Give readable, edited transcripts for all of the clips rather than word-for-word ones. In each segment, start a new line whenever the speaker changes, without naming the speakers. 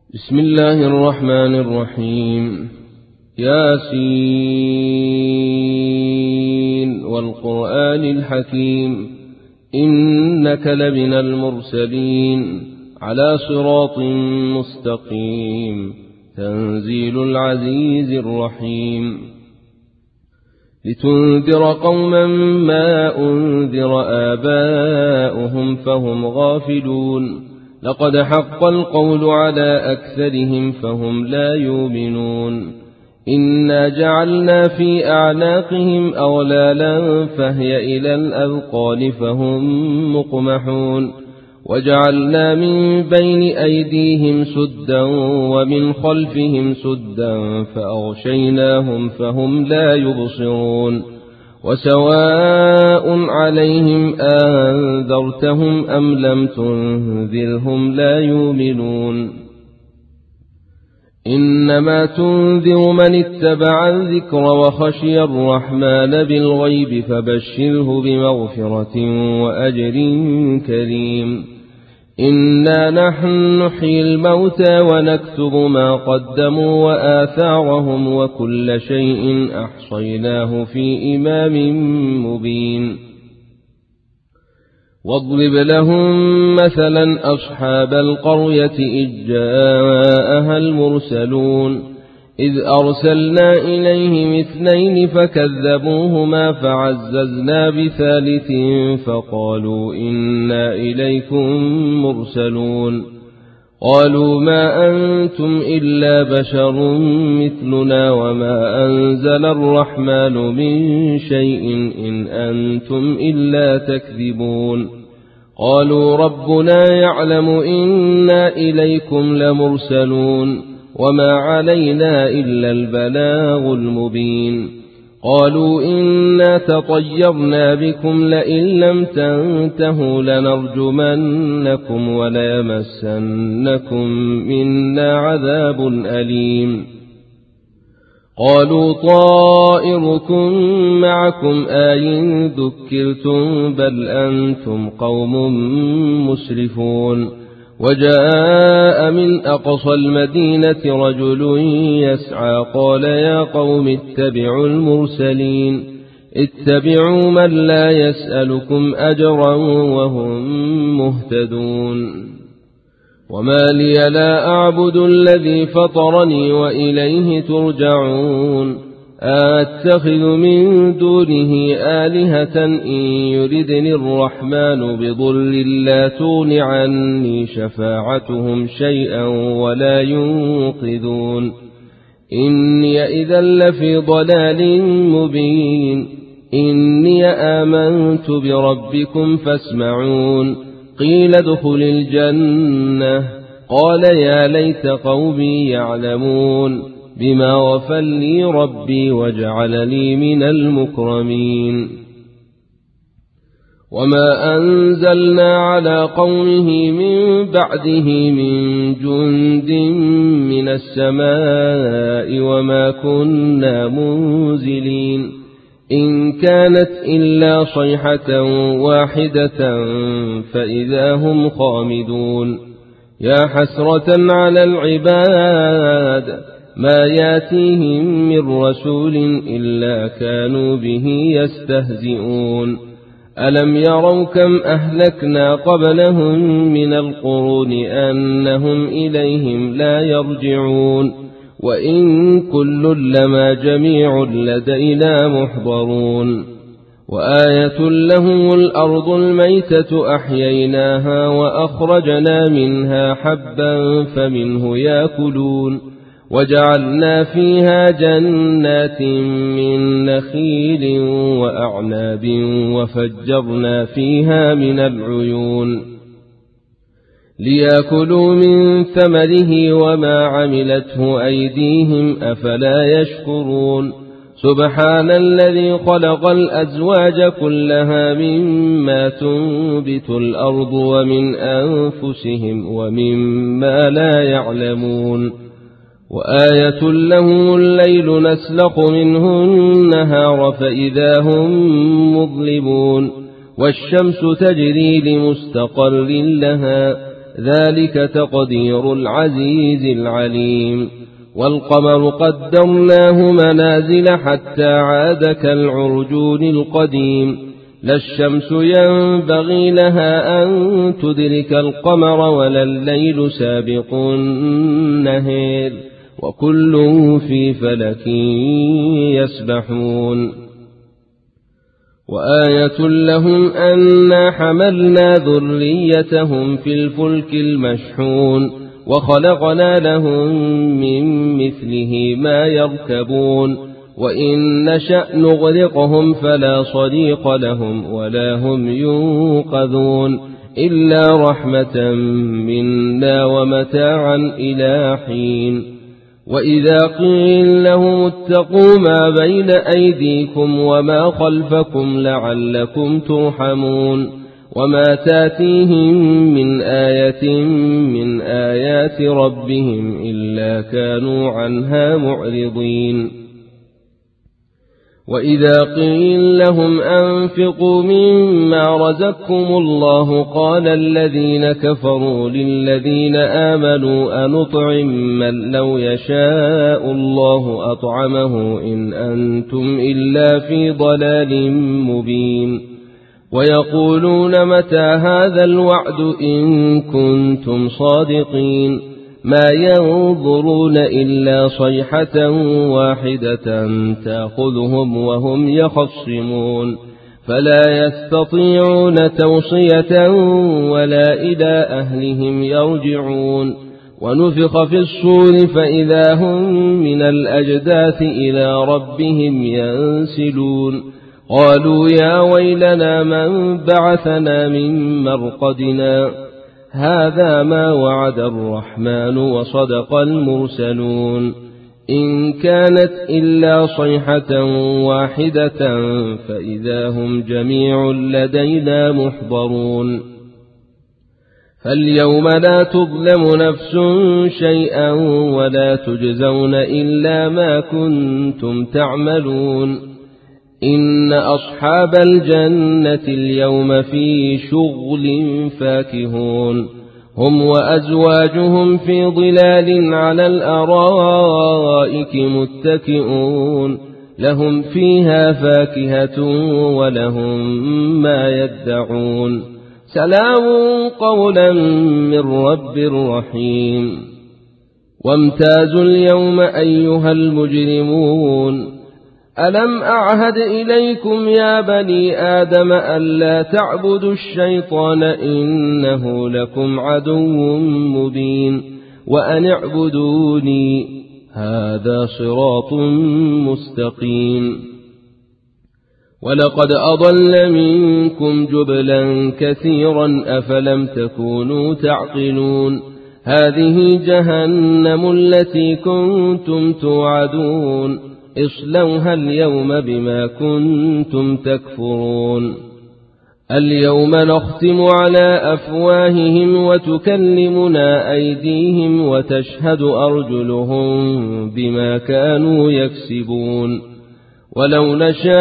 بسم الله الرحمن الرحيم. ياسين والقرآن الحكيم إنك لمن المرسلين على صراط مستقيم تنزيل العزيز الرحيم. لتنذر قوما ما أنذر آباؤهم فهم غافلون. لقد حق القول على أكثرهم فهم لا يؤمنون. إنا جعلنا في أعناقهم أغلالا فهي إلى الأذقان فهم مقمحون. وجعلنا من بين أيديهم سدا ومن خلفهم سدا فأغشيناهم فهم لا يبصرون. وسواء عليهم أنذرتهم أم لم تنذرهم لا يؤمنون. إنما تنذر من اتبع الذكر وخشي الرحمن بالغيب فبشره بمغفرة وأجر كريم. إنا نحن نحيي الموتى ونكتب ما قدموا وآثارهم وكل شيء أحصيناه في إمام مبين. واضرب لهم مثلا أصحاب القرية إذ جاءها المرسلون إذ أرسلنا إليهم 2 فكذبوهما فعززنا بثالث فقالوا إنا إليكم مرسلون. قالوا ما أنتم إلا بشر مثلنا وما أنزل الرحمن من شيء إن أنتم إلا تكذبون. قالوا ربنا يعلم إنا إليكم لمرسلون وما علينا إلا البلاغ المبين. قالوا إنا تطيرنا بكم لئن لم تنتهوا لنرجمنكم وليمسنكم منا عذاب أليم. قالوا طائركم معكم آي ذكرتم بل أنتم قوم مسرفون. وجاء من أقصى المدينة رجل يسعى قال يا قوم اتبعوا المرسلين اتبعوا من لا يسألكم أجرا وهم مهتدون. وما لي لا أعبد الذي فطرني وإليه ترجعون. أتخذ من دونه آلهة إن يردني الرحمن بضر لا تغن عني شفاعتهم شيئا ولا ينقذون. إني إذا لفي ضلال مبين. إني آمنت بربكم فاسمعون. قيل ادخل الجنة قال يا ليت قومي يعلمون بما غفر لي ربي وجعلني من المكرمين. وما أنزلنا على قومه من بعده من جند من السماء وما كنا منزلين. إن كانت إلا صيحة واحدة فإذا هم خامدون. يا حسرة على العباد ما ياتيهم من رسول إلا كانوا به يستهزئون. ألم يروا كم أهلكنا قبلهم من القرون أنهم إليهم لا يرجعون. وإن كل لما جميع لدينا محضرون. وآية لهم الأرض الميتة أحييناها وأخرجنا منها حبا فمنه يأكلون. وجعلنا فيها جنات من نخيل وأعناب وفجرنا فيها من العيون ليأكلوا من ثمره وما عملته أيديهم أفلا يشكرون. سبحان الذي خلق الأزواج كلها مما تنبت الأرض ومن أنفسهم ومما لا يعلمون. وآية لهم الليل نسلخ منه النهار فإذا هم مظلمون. والشمس تجري لمستقر لها ذلك تقدير العزيز العليم. والقمر قدرناه منازل حتى عاد كالعرجون القديم، لا الشمس ينبغي لها أن تدرك القمر ولا الليل سابق النهار، وكل في فلك يسبحون. وآية لهم أنا حملنا ذريتهم في الفلك المشحون، وخلقنا لهم من مثله ما يركبون، وإن نشأ نغرقهم فلا صديق لهم ولا هم ينقذون، إلا رحمة منا ومتاعا إلى حين. وإذا قيل لهم اتقوا ما بين أيديكم وما خلفكم لعلكم ترحمون، وما تاتيهم من آية من آيات ربهم إلا كانوا عنها معرضين. وإذا قيل لهم أنفقوا مما رزقكم الله قال الذين كفروا للذين آمنوا أنطعم من لو يشاء الله أطعمه إن أنتم إلا في ضلال مبين. ويقولون متى هذا الوعد إن كنتم صادقين، ما ينظرون إلا صيحة واحدة تأخذهم وهم يخصمون، فلا يستطيعون توصية ولا إلى أهلهم يرجعون. ونفخ في الصور فإذا هم من الأجداث إلى ربهم ينسلون، قالوا يا ويلنا من بعثنا من مرقدنا، هذا ما وعد الرحمن وصدق المرسلون، إن كانت إلا صيحة واحدة فإذا هم جميع لدينا محضرون. فاليوم لا تظلم نفس شيئا ولا تجزون إلا ما كنتم تعملون. إن أصحاب الجنة اليوم في شغل فاكهون، هم وأزواجهم في ظلال على الأرائك متكئون، لهم فيها فاكهة ولهم ما يدعون، سلام قولا من رب رحيم. وامتازوا اليوم أيها المجرمون، ألم أعهد إليكم يا بني آدم ألا تعبدوا الشيطان إنه لكم عدو مبين، وأن اعبدوني هذا صراط مستقيم. ولقد أضل منكم جبلا كثيرا أفلم تكونوا تعقلون، هذه جهنم التي كنتم توعدون، اصلوها اليوم بما كنتم تكفرون. اليوم نختم على أفواههم وتكلمنا أيديهم وتشهد أرجلهم بما كانوا يكسبون. ولو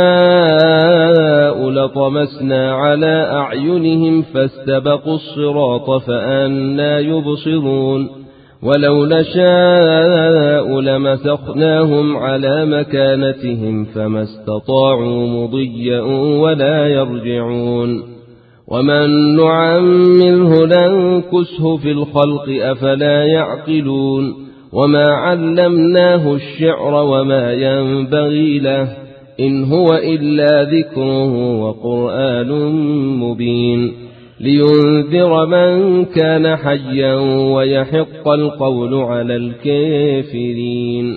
نشاء لطمسنا على أعينهم فاستبقوا الصراط فأنى يبصرون، ولو نشاء لمسخناهم على مكانتهم فما استطاعوا مضيا ولا يرجعون. ومن نعمره ننكسه في الخلق أفلا يعقلون. وما علمناه الشعر وما ينبغي له إن هو إلا ذكر وقرآن مبين، لينذر من كان حيا ويحق القول على الكافرين.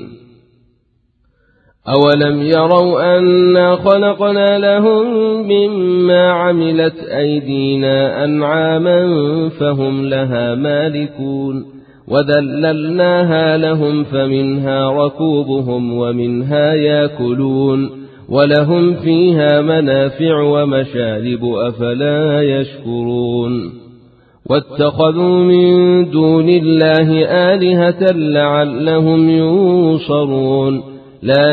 أولم يروا أنا خلقنا لهم مما عملت أيدينا أنعاما فهم لها مالكون، وذللناها لهم فمنها ركوبهم ومنها ياكلون، ولهم فيها منافع ومشارب أفلا يشكرون. واتخذوا من دون الله آلهة لعلهم ينصرون، لا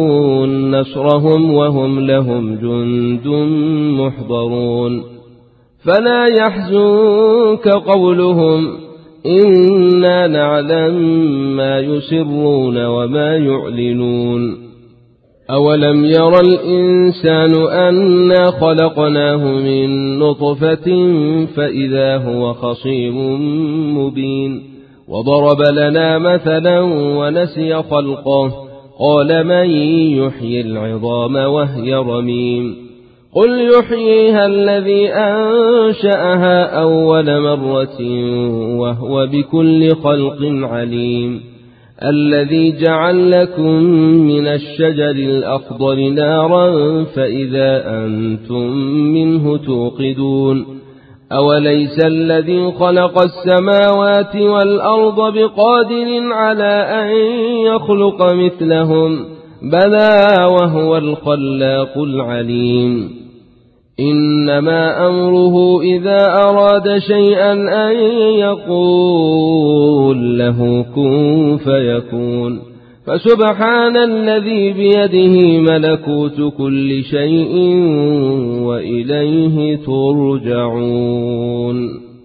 يستطيعون نصرهم وهم لهم جند محضرون. فلا يحزنك قولهم إنا نعلم ما يسرون وما يعلنون أولم ير الإنسان أنا خلقناه من نطفة فإذا هو خصيم مبين وضرب لنا مثلا ونسي خلقه قال من يحيي العظام وهي رميم قل يحييها الذي أنشأها أول مرة وهو بكل خلق عليم الذي جعل لكم من الشجر الأخضر نارا فإذا أنتم منه توقدون أوليس الذي خلق السماوات والأرض بقادر على أن يخلق مثلهم بلى وهو الخلاق العليم إنما أمره إذا أراد شيئا أن يقول له كن فيكون فسبحان الذي بيده ملكوت كل شيء وإليه ترجعون.